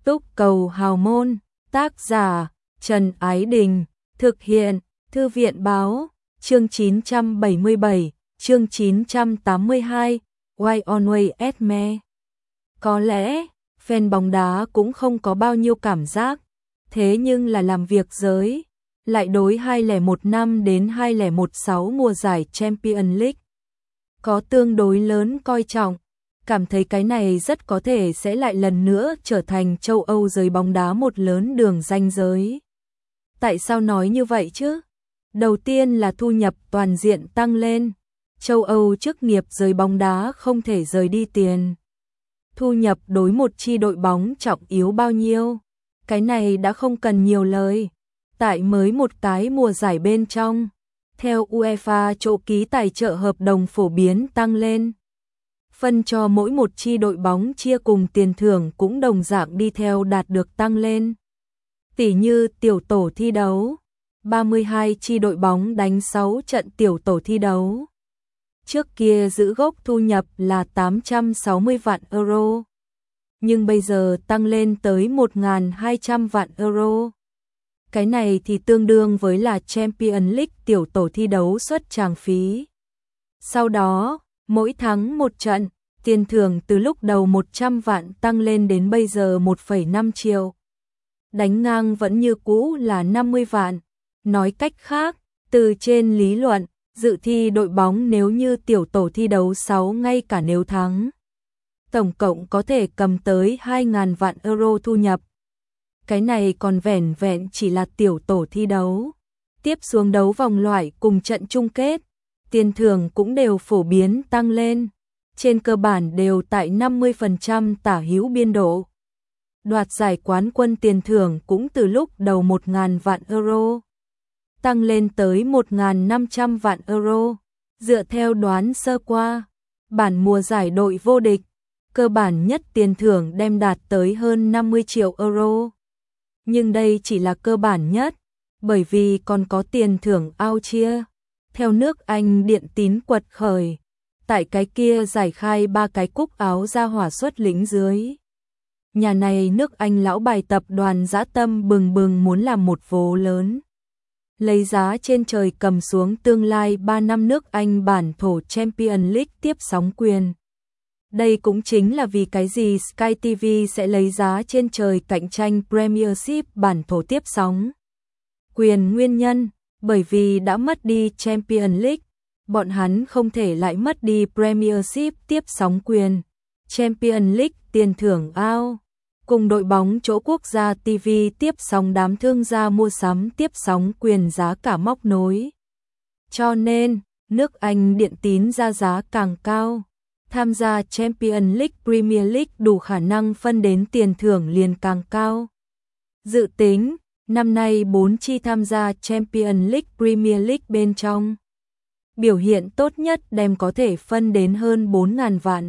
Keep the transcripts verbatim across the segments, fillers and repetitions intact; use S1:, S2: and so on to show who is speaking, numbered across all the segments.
S1: Túc Cầu Hào Môn, tác giả Trần Ái Đình, thực hiện Thư viện Báo, chương chín trăm bảy mươi bảy, chương chín trăm tám mươi hai, Why Always at Me. Có lẽ, fan bóng đá cũng không có bao nhiêu cảm giác, thế nhưng là làm việc giới, lại đối hai không một năm đến hai không một sáu mùa giải Champions League có tương đối lớn coi trọng, cảm thấy cái này rất có thể sẽ lại lần nữa trở thành châu Âu giới bóng đá một lớn đường ranh giới. Tại sao nói như vậy chứ? Đầu tiên là thu nhập toàn diện tăng lên, châu Âu chức nghiệp giới bóng đá không thể rời đi tiền. Thu nhập đối một chi đội bóng trọng yếu bao nhiêu? Cái này đã không cần nhiều lời. Tại mới một cái mùa giải bên trong, theo UEFA chỗ ký tài trợ hợp đồng phổ biến tăng lên. Phân cho mỗi một chi đội bóng chia cùng tiền thưởng cũng đồng dạng đi theo đạt được tăng lên. Tỷ như tiểu tổ thi đấu, ba mươi hai chi đội bóng đánh sáu trận tiểu tổ thi đấu. Trước kia giữ gốc thu nhập là tám trăm sáu mươi vạn euro, nhưng bây giờ tăng lên tới một nghìn hai trăm vạn euro. Cái này thì tương đương với là Champions League tiểu tổ thi đấu suất tràng phí. Sau đó, mỗi thắng một trận, tiền thưởng từ lúc đầu một trăm vạn tăng lên đến bây giờ một phẩy năm triệu. Đánh ngang vẫn như cũ là năm mươi vạn. Nói cách khác, từ trên lý luận, dự thi đội bóng nếu như tiểu tổ thi đấu sáu ngay cả nếu thắng, tổng cộng có thể cầm tới hai nghìn vạn euro thu nhập. Cái này còn vẻn vẹn chỉ là tiểu tổ thi đấu. Tiếp xuống đấu vòng loại cùng trận chung kết, tiền thưởng cũng đều phổ biến tăng lên. Trên cơ bản đều tại năm mươi phần trăm tả hữu biên độ. Đoạt giải quán quân tiền thưởng cũng từ lúc đầu một nghìn vạn euro tăng lên tới một nghìn năm trăm vạn euro. Dựa theo đoán sơ qua, bản mùa giải đội vô địch, cơ bản nhất tiền thưởng đem đạt tới hơn năm mươi triệu euro. Nhưng đây chỉ là cơ bản nhất, bởi vì còn có tiền thưởng ao chia. Theo nước Anh điện tín quật khởi, tại cái kia giải khai ba cái cúp áo ra hỏa xuất lĩnh dưới. Nhà này nước Anh lão bài tập đoàn dã tâm bừng bừng muốn làm một vố lớn. Lấy giá trên trời cầm xuống tương lai ba năm nước Anh bản thổ Champions League tiếp sóng quyền. Đây cũng chính là vì cái gì Sky ti vi sẽ lấy giá trên trời cạnh tranh Premiership bản thổ tiếp sóng quyền nguyên nhân, bởi vì đã mất đi Champions League, bọn hắn không thể lại mất đi Premiership tiếp sóng quyền. Champions League tiền thưởng ao, cùng đội bóng chỗ quốc gia ti vi tiếp sóng đám thương gia mua sắm tiếp sóng quyền giá cả móc nối. Cho nên, nước Anh điện tín ra giá càng cao. Tham gia Champions League Premier League đủ khả năng phân đến tiền thưởng liền càng cao. Dự tính, năm nay bốn chi tham gia Champions League Premier League bên trong. Biểu hiện tốt nhất đem có thể phân đến hơn bốn nghìn vạn.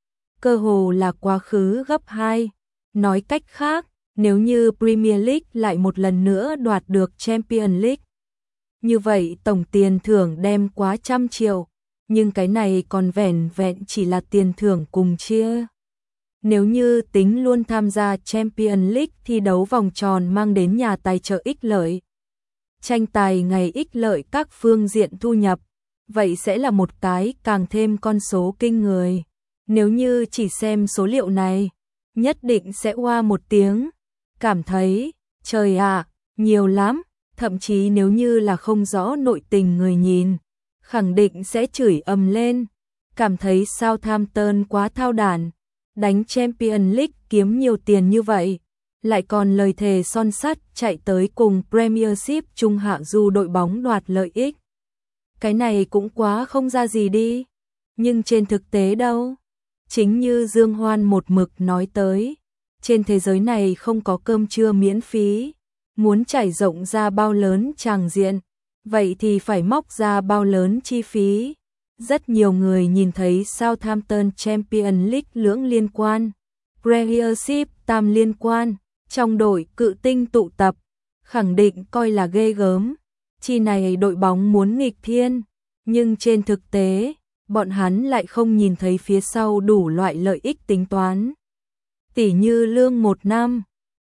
S1: Cơ hồ là quá khứ gấp hai. Nói cách khác, nếu như Premier League lại một lần nữa đoạt được Champions League, như vậy tổng tiền thưởng đem quá trăm triệu. Nhưng cái này còn vẻn vẹn chỉ là tiền thưởng cùng chia. Nếu như tính luôn tham gia Champions League thi đấu vòng tròn mang đến nhà tài trợ ích lợi, tranh tài ngày ích lợi các phương diện thu nhập, vậy sẽ là một cái càng thêm con số kinh người. Nếu như chỉ xem số liệu này, nhất định sẽ oa một tiếng, cảm thấy, trời ạ, nhiều lắm, thậm chí nếu như là không rõ nội tình người nhìn, khẳng định sẽ chửi ầm lên, cảm thấy Southampton quá thao đản, đánh Champions League kiếm nhiều tiền như vậy, lại còn lời thề son sắt chạy tới cùng Premiership trung hạ du đội bóng đoạt lợi ích. Cái này cũng quá không ra gì đi, nhưng trên thực tế đâu? Chính như Dương Hoan một mực nói tới, trên thế giới này không có cơm trưa miễn phí, muốn trải rộng ra bao lớn tràng diện, vậy thì phải móc ra bao lớn chi phí. Rất nhiều người nhìn thấy Southampton Champions League lưỡng liên quan, Premiership tam liên quan, trong đội cự tinh tụ tập, khẳng định coi là ghê gớm. Chi này đội bóng muốn nghịch thiên, nhưng trên thực tế, bọn hắn lại không nhìn thấy phía sau đủ loại lợi ích tính toán. Tỷ như lương một năm,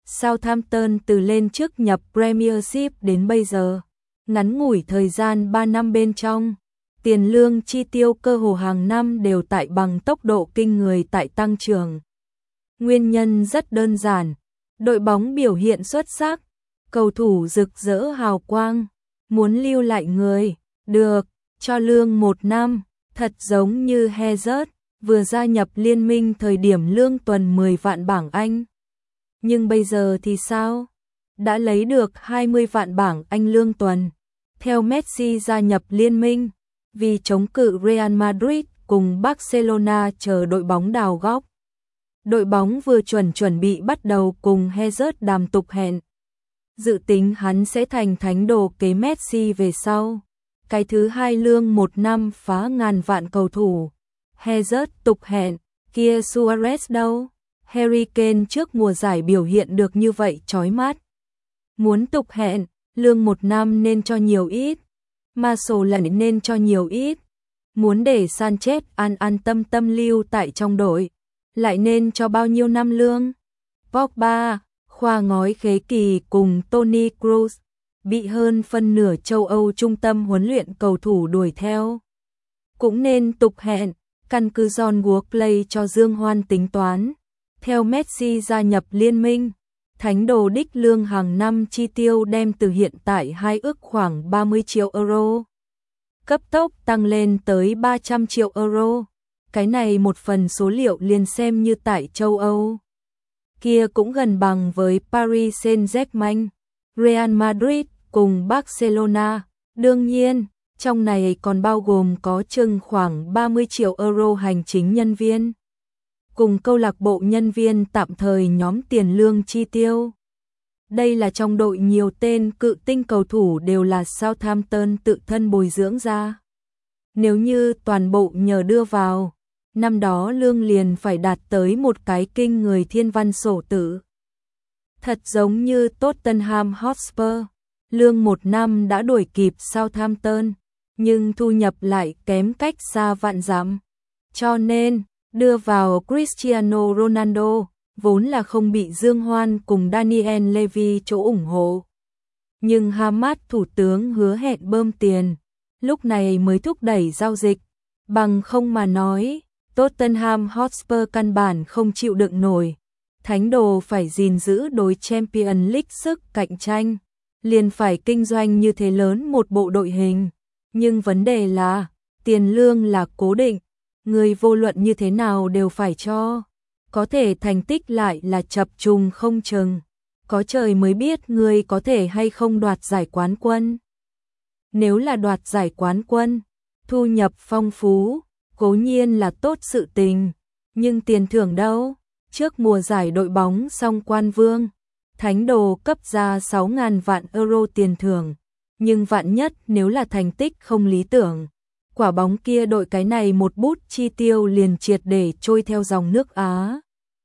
S1: Southampton từ lên chức nhập Premiership đến bây giờ, ngắn ngủi thời gian ba năm bên trong, tiền lương chi tiêu cơ hồ hàng năm đều tại bằng tốc độ kinh người tại tăng trưởng. Nguyên nhân rất đơn giản, đội bóng biểu hiện xuất sắc, cầu thủ rực rỡ hào quang, muốn lưu lại người, được, cho lương một năm, thật giống như Hazard, vừa gia nhập liên minh thời điểm lương tuần mười vạn bảng Anh. Nhưng bây giờ thì sao? Đã lấy được hai mươi vạn bảng Anh lương tuần. Theo Messi gia nhập liên minh, vì chống cự Real Madrid cùng Barcelona chờ đội bóng đào góc. Đội bóng vừa chuẩn chuẩn bị bắt đầu cùng Hazard đàm tục hẹn. Dự tính hắn sẽ thành thánh đồ kế Messi về sau. Cái thứ hai lương một năm phá ngàn vạn cầu thủ. Hazard tục hẹn, kia Suarez đâu? Harry Kane trước mùa giải biểu hiện được như vậy chói mắt. Muốn tục hẹn, lương một năm nên cho nhiều ít. Martial lần nên cho nhiều ít. Muốn để Sanchez an an tâm tâm lưu tại trong đội, lại nên cho bao nhiêu năm lương? Pogba, khoa ngói khế kỳ cùng Toni Kroos, bị hơn phân nửa châu Âu trung tâm huấn luyện cầu thủ đuổi theo. Cũng nên tục hẹn, căn cứ John Workley cho Dương Hoan tính toán. Theo Messi gia nhập liên minh, thánh đồ đích lương hàng năm chi tiêu đem từ hiện tại hai ước khoảng ba mươi triệu euro. Cấp tốc tăng lên tới ba trăm triệu euro. Cái này một phần số liệu liền xem như tại châu Âu. Kia cũng gần bằng với Paris Saint-Germain, Real Madrid cùng Barcelona. Đương nhiên, trong này còn bao gồm có chừng khoảng ba mươi triệu euro hành chính nhân viên. Cùng câu lạc bộ nhân viên tạm thời nhóm tiền lương chi tiêu. Đây là trong đội nhiều tên cự tinh cầu thủ đều là Southampton tự thân bồi dưỡng ra. Nếu như toàn bộ nhờ đưa vào, năm đó lương liền phải đạt tới một cái kinh người thiên văn sổ tử. Thật giống như Tottenham Hotspur, lương một năm đã đuổi kịp Southampton, nhưng thu nhập lại kém cách xa vạn dặm. Cho nên, đưa vào Cristiano Ronaldo, vốn là không bị Dương Hoan cùng Daniel Levy chỗ ủng hộ. Nhưng Hamad thủ tướng hứa hẹn bơm tiền, lúc này mới thúc đẩy giao dịch. Bằng không mà nói, Tottenham Hotspur căn bản không chịu đựng nổi. Thánh đồ phải gìn giữ đối Champions League sức cạnh tranh, liền phải kinh doanh như thế lớn một bộ đội hình. Nhưng vấn đề là, tiền lương là cố định, người vô luận như thế nào đều phải cho. Có thể thành tích lại là chập trùng không chừng. Có trời mới biết người có thể hay không đoạt giải quán quân. Nếu là đoạt giải quán quân, thu nhập phong phú, cố nhiên là tốt sự tình. Nhưng tiền thưởng đâu? Trước mùa giải đội bóng song quan vương, thánh đồ cấp ra sáu nghìn vạn euro tiền thưởng. Nhưng vạn nhất nếu là thành tích không lý tưởng, quả bóng kia đội cái này một bút chi tiêu liền triệt để trôi theo dòng nước Á.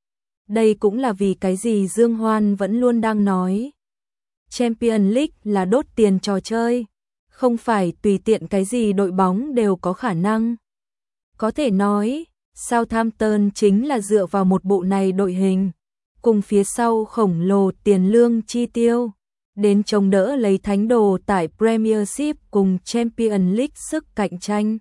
S1: Đây cũng là vì cái gì Dương Hoan vẫn luôn đang nói. Champions League là đốt tiền trò chơi, không phải tùy tiện cái gì đội bóng đều có khả năng. Có thể nói, Southampton chính là dựa vào một bộ này đội hình, cùng phía sau khổng lồ tiền lương chi tiêu, đến chống đỡ lấy thánh đồ tại Premiership cùng Champions League sức cạnh tranh.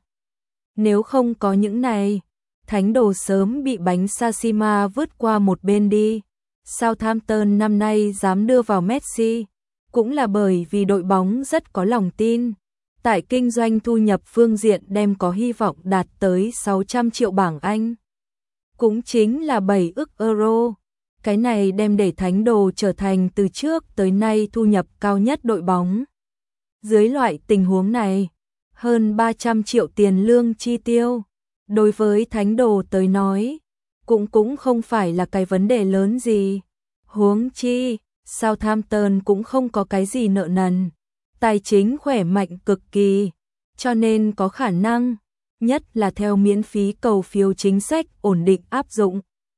S1: Nếu không có những này, thánh đồ sớm bị bánh Sashima vứt qua một bên đi. Southampton năm nay dám đưa vào Messi, cũng là bởi vì đội bóng rất có lòng tin. Tại kinh doanh thu nhập phương diện đem có hy vọng đạt tới sáu trăm triệu bảng Anh. Cũng chính là bảy ức euro. Cái này đem để thánh đồ trở thành từ trước tới nay thu nhập cao nhất đội bóng. Dưới loại tình huống này, hơn ba trăm triệu tiền lương chi tiêu, đối với thánh đồ tới nói, cũng cũng không phải là cái vấn đề lớn gì. Huống chi, Southampton cũng không có cái gì nợ nần, tài chính khỏe mạnh cực kỳ, cho nên có khả năng, nhất là theo miễn phí cầu phiếu chính sách ổn định áp dụng.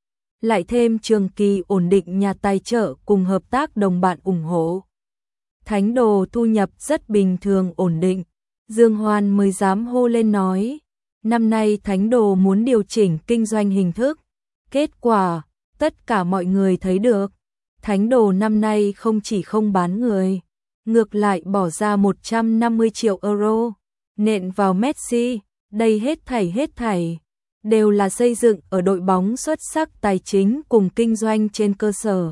S1: Lại thêm trường kỳ ổn định nhà tài trợ cùng hợp tác đồng bạn ủng hộ. Thánh đồ thu nhập rất bình thường ổn định, Dương Hoan mới dám hô lên nói, năm nay thánh đồ muốn điều chỉnh kinh doanh hình thức. Kết quả, tất cả mọi người thấy được, Thánh đồ năm nay không chỉ không bán người, ngược lại bỏ ra một trăm năm mươi triệu euro, nện vào Messi, đây hết thảy hết thảy, đều là xây dựng ở đội bóng xuất sắc tài chính cùng kinh doanh trên cơ sở,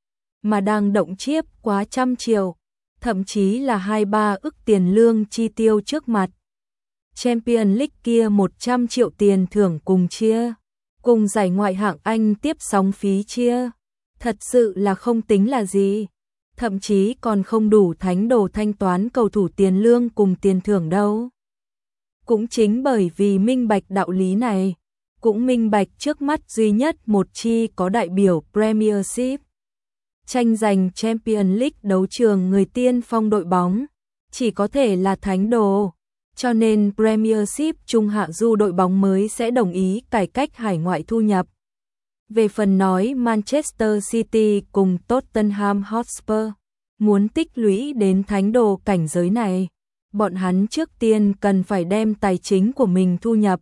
S1: mà đang động chiếp quá trăm triệu, thậm chí là hai ba ức tiền lương chi tiêu trước mặt. Champions League kia một trăm triệu tiền thưởng cùng chia, cùng giải ngoại hạng Anh tiếp sóng phí chia, thật sự là không tính là gì, thậm chí còn không đủ thánh đồ thanh toán cầu thủ tiền lương cùng tiền thưởng đâu. Cũng chính bởi vì minh bạch đạo lý này, cũng minh bạch trước mắt duy nhất một chi có đại biểu Premiership, tranh giành Champions League đấu trường người tiên phong đội bóng, chỉ có thể là thánh đồ. Cho nên Premiership trung hạ du đội bóng mới sẽ đồng ý cải cách hải ngoại thu nhập. Về phần nói Manchester City cùng Tottenham Hotspur muốn tích lũy đến thánh đồ cảnh giới này, bọn hắn trước tiên cần phải đem tài chính của mình thu nhập.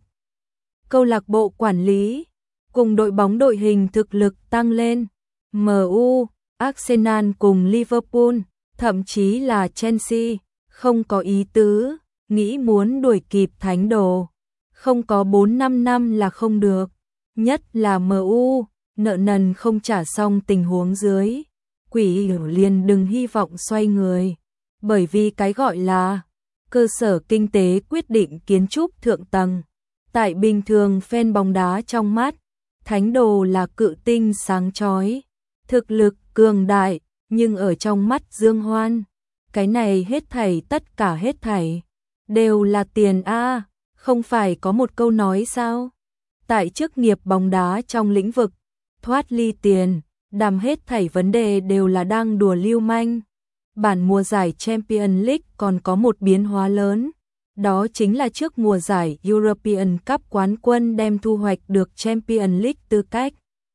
S1: Câu lạc bộ quản lý cùng đội bóng đội hình thực lực tăng lên, em u, Arsenal cùng Liverpool, thậm chí là Chelsea không có ý tứ nghĩ muốn đuổi kịp thánh đồ, không có bốn năm năm là không được, nhất là em u, nợ nần không trả xong tình huống dưới, quỷ liền đừng hy vọng xoay người, bởi vì cái gọi là cơ sở kinh tế quyết định kiến trúc thượng tầng. Tại bình thường fan bóng đá trong mắt, thánh đồ là cự tinh sáng chói, thực lực cường đại, nhưng ở trong mắt Dương Hoan, cái này hết thảy tất cả hết thảy đều là tiền a, không phải có một câu nói sao? Tại chức nghiệp bóng đá trong lĩnh vực, thoát ly tiền, đàm hết thảy vấn đề đều là đang đùa lưu manh. Bản mùa giải Champions League còn có một biến hóa lớn, đó chính là trước mùa giải European Cup quán quân đem thu hoạch được Champions League tư cách.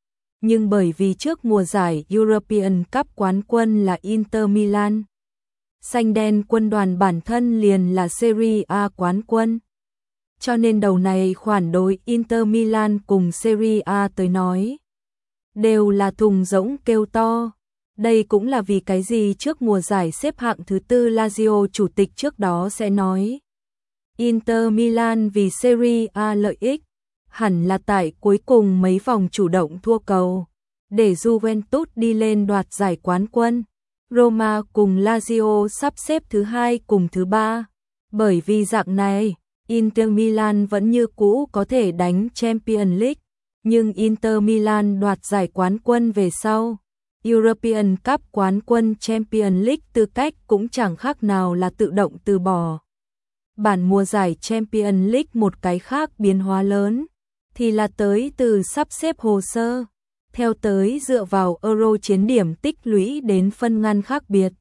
S1: Nhưng bởi vì trước mùa giải European Cup quán quân là Inter Milan, xanh đen quân đoàn bản thân liền là Serie A quán quân. Cho nên đầu này khoản đối Inter Milan cùng Serie A tới nói, đều là thùng rỗng kêu to. Đây cũng là vì cái gì trước mùa giải xếp hạng thứ tư Lazio chủ tịch trước đó sẽ nói. Inter Milan vì Serie A lợi ích, hẳn là tại cuối cùng mấy vòng chủ động thua cầu, để Juventus đi lên đoạt giải quán quân. Roma cùng Lazio sắp xếp thứ hai cùng thứ ba, bởi vì dạng này, Inter Milan vẫn như cũ có thể đánh Champions League, nhưng Inter Milan đoạt giải quán quân về sau, European Cup quán quân Champions League tư cách cũng chẳng khác nào là tự động từ bỏ. Bản mùa giải Champions League một cái khác biến hóa lớn, thì là tới từ sắp xếp hồ sơ, theo tới dựa vào Euro chiến điểm tích lũy đến phân ngăn khác biệt.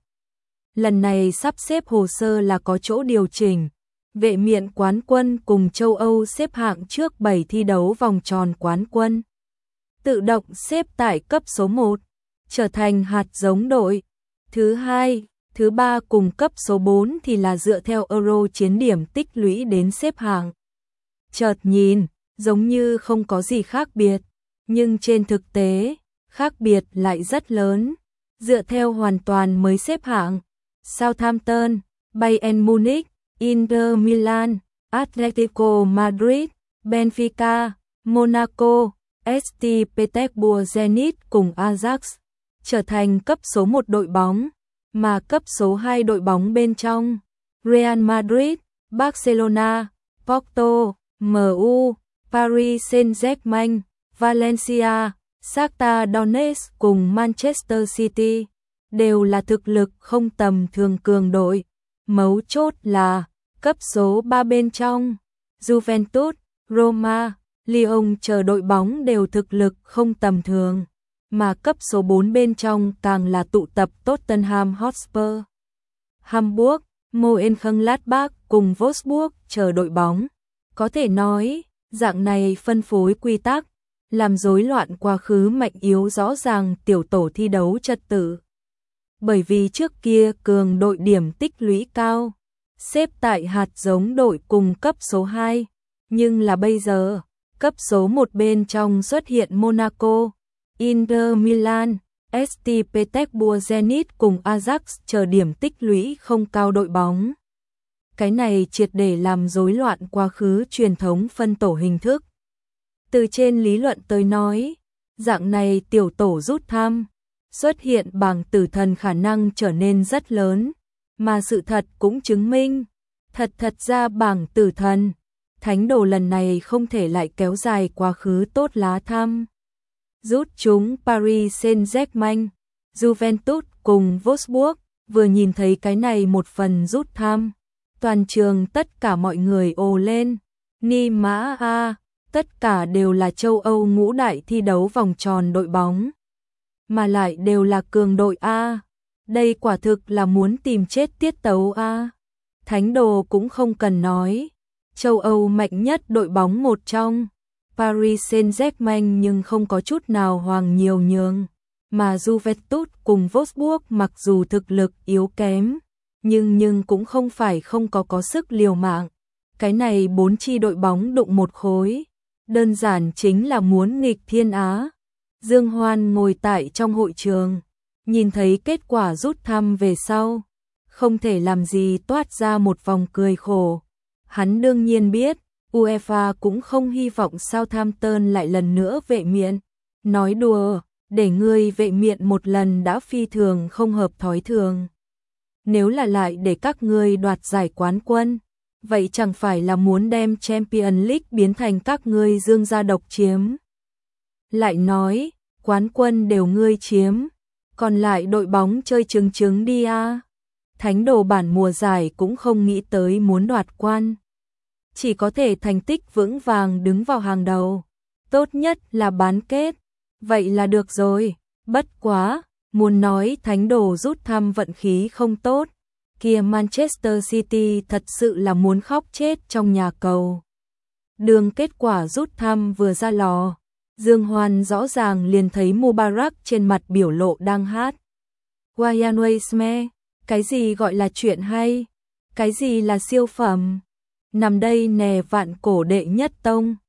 S1: Lần này sắp xếp hồ sơ là có chỗ điều chỉnh, vệ miện quán quân cùng châu Âu xếp hạng trước bảy thi đấu vòng tròn quán quân, tự động xếp tại cấp số một, trở thành hạt giống đội. Thứ hai, thứ ba cùng cấp số bốn thì là dựa theo Euro chiến điểm tích lũy đến xếp hạng. Chợt nhìn, giống như không có gì khác biệt, nhưng trên thực tế, khác biệt lại rất lớn. Dựa theo hoàn toàn mới xếp hạng, Southampton, Bayern Munich, Inter Milan, Atletico Madrid, Benfica, Monaco, ét tê Petersburg Zenit cùng Ajax trở thành cấp số một đội bóng, mà cấp số hai đội bóng bên trong Real Madrid, Barcelona, Porto, em u, Paris Saint-Germain, Valencia, Shakhtar Donetsk cùng Manchester City đều là thực lực không tầm thường cường đội. Mấu chốt là cấp số ba bên trong Juventus, Roma, Lyon chờ đội bóng đều thực lực không tầm thường, mà cấp số bốn bên trong càng là tụ tập Tottenham Hotspur, Hamburg, Mönchengladbach cùng Wolfsburg chờ đội bóng. Có thể nói, dạng này phân phối quy tắc làm rối loạn quá khứ mạnh yếu rõ ràng tiểu tổ thi đấu trật tự. Bởi vì trước kia cường đội điểm tích lũy cao, xếp tại hạt giống đội cùng cấp số hai, nhưng là bây giờ, cấp số một bên trong xuất hiện Monaco, Inter Milan, ét tê Petersburg Zenit cùng Ajax chờ điểm tích lũy không cao đội bóng. Cái này triệt để làm rối loạn quá khứ truyền thống phân tổ hình thức. Từ trên lý luận tới nói, dạng này tiểu tổ rút thăm, xuất hiện bảng tử thần khả năng trở nên rất lớn, mà sự thật cũng chứng minh, thật thật ra bảng tử thần, thánh đồ lần này không thể lại kéo dài quá khứ tốt lá thăm. Rút chúng Paris Saint-Germain, Juventus cùng Wolfsburg, vừa nhìn thấy cái này một phần rút thăm, toàn trường tất cả mọi người ồ lên, ni mã a, tất cả đều là châu Âu ngũ đại thi đấu vòng tròn đội bóng, mà lại đều là cường đội a. Đây quả thực là muốn tìm chết tiết tấu a. Thánh đồ cũng không cần nói, châu Âu mạnh nhất đội bóng một trong, Paris Saint-Germain nhưng không có chút nào hoàng nhiều nhường, mà Juventus cùng Wolfsburg mặc dù thực lực yếu kém, nhưng nhưng cũng không phải không có có sức liều mạng. Cái này bốn chi đội bóng đụng một khối, đơn giản chính là muốn nghịch thiên Á. Dương Hoan ngồi tại trong hội trường, nhìn thấy kết quả rút thăm về sau, không thể làm gì toát ra một vòng cười khổ. Hắn đương nhiên biết, UEFA cũng không hy vọng Southampton lại lần nữa vệ miện. Nói đùa, để ngươi vệ miện một lần đã phi thường không hợp thói thường. Nếu là lại để các ngươi đoạt giải quán quân, vậy chẳng phải là muốn đem Champions League biến thành các ngươi dương gia độc chiếm. Lại nói, quán quân đều ngươi chiếm, còn lại đội bóng chơi trứng trứng đi a. Thánh đồ bản mùa giải cũng không nghĩ tới muốn đoạt quan, chỉ có thể thành tích vững vàng đứng vào hàng đầu, tốt nhất là bán kết, vậy là được rồi. Bất quá, muốn nói thánh đồ rút thăm vận khí không tốt, kia Manchester City thật sự là muốn khóc chết trong nhà cầu. Đường kết quả rút thăm vừa ra lò, Dương Hoan rõ ràng liền thấy Mubarak trên mặt biểu lộ đang hát. Ryan Weissme, cái gì gọi là chuyện hay? Cái gì là siêu phẩm? Nằm đây nè vạn cổ đệ nhất tông.